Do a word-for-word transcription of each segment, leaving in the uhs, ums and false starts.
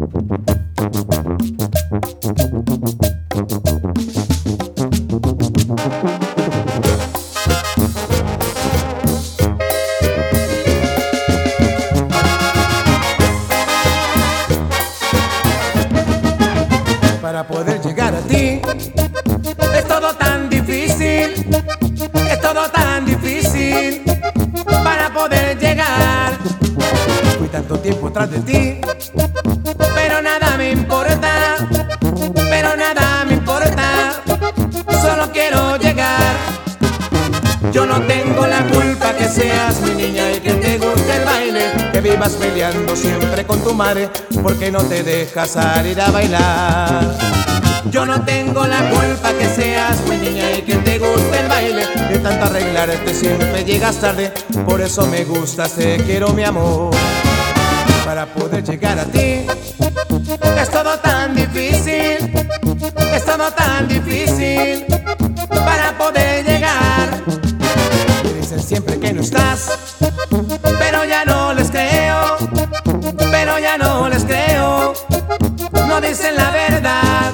Para poder llegar a ti es todo tan difícil, es todo tan difícil para poder llegar. Fui tanto tiempo tras de ti, pero nada me importa, pero nada me importa, solo quiero llegar. Yo no tengo la culpa que seas mi niña y que te guste el baile, que vivas peleando siempre con tu madre porque no te dejas salir a bailar. Yo no tengo la culpa que seas mi niña y que te guste el baile, de tanto arreglarte siempre llegas tarde, por eso me gustas, te quiero mi amor. Para poder llegar a ti es todo tan difícil, es todo tan difícil para poder llegar. Me dicen siempre que no estás, pero ya no les creo, pero ya no les creo, no dicen la verdad.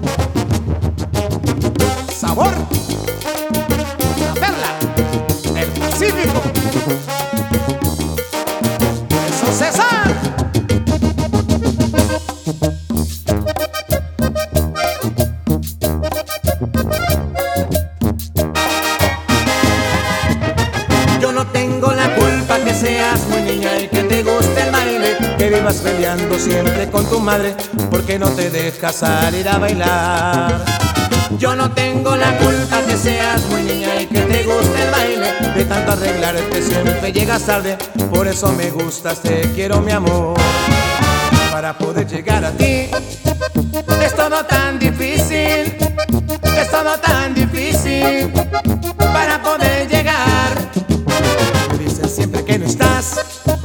Sabor, la perla, el Pacífico. Eso, César. Yo no tengo la culpa que seas muy niña y que te guste el baile, que vivas peleando siempre con tu madre porque no te dejas salir a bailar. Yo no tengo la culpa que seas muy niña y que te guste el baile, de tanto arreglarte siempre llegas tarde, por eso me gustas, te quiero mi amor. Para poder llegar a ti es todo tan difícil, es todo tan difícil para poder llegar. Me dicen siempre que no estás,